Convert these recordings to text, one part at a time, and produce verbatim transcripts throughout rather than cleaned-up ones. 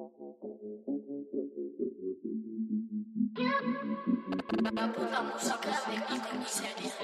La puta música de esta miseria.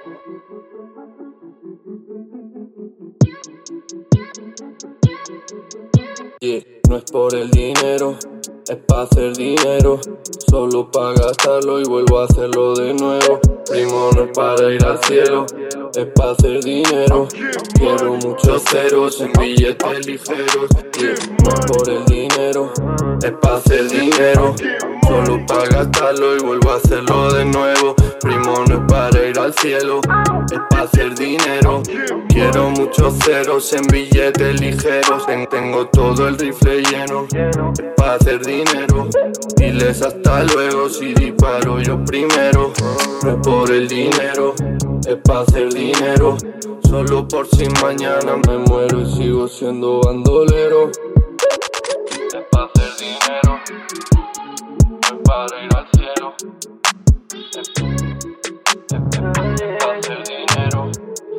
Yeah, no es por el dinero, es pa' hacer dinero. Solo pa' gastarlo y vuelvo a hacerlo de nuevo. Primo, no es para ir al cielo, es pa' hacer dinero. Quiero muchos ceros en billetes ligeros. Yeah, no es por el dinero, es pa' hacer dinero. Solo pa' gastarlo y vuelvo a hacerlo de nuevo. Primo, no es para ir al cielo, es pa' hacer dinero. Quiero muchos ceros en billetes ligeros. Ten- Tengo todo el rifle lleno, es pa' hacer dinero. Diles hasta luego si disparo yo primero. No es por el dinero, es pa' hacer dinero. Solo por si mañana me muero y sigo siendo bandolero. Es pa' hacer dinero, no es para ir al cielo. Es, es, es, es pa' hacer dinero.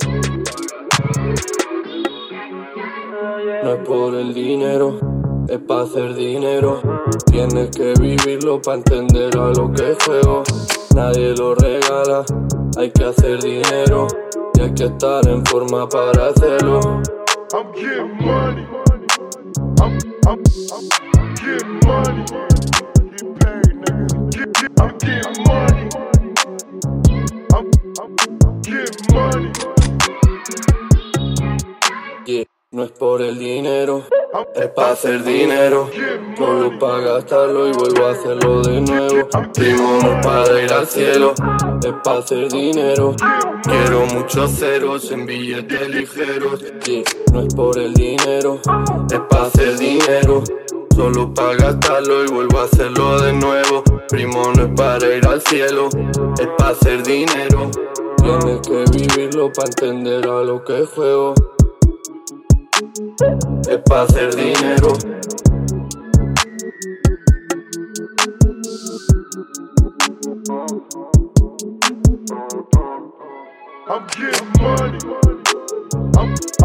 No es por el dinero, es pa' hacer dinero. Tienes que vivirlo pa' entender a lo que juego. Nadie lo regala, hay que hacer dinero. Y hay que estar en forma para hacerlo. I'm getting money. I'm, I'm, I'm getting money. Get paid, nigga. Get, get, I'm getting money. I'm, I'm getting money. Yeah, no es por el dinero, es pa' hacer dinero. Solo pa' gastarlo y vuelvo a hacerlo de nuevo. Primo, no es para ir al cielo, es pa' hacer dinero. Quiero muchos ceros en billetes ligeros. Yeah, no es por el dinero, es pa' hacer dinero. Solo pa' gastarlo y vuelvo a hacerlo de nuevo. Primo, no es para ir al cielo, es pa' hacer dinero. Tienes que vivirlo pa' entender a lo que juego. Es pa' hacer dinero. I'm getting money. I'm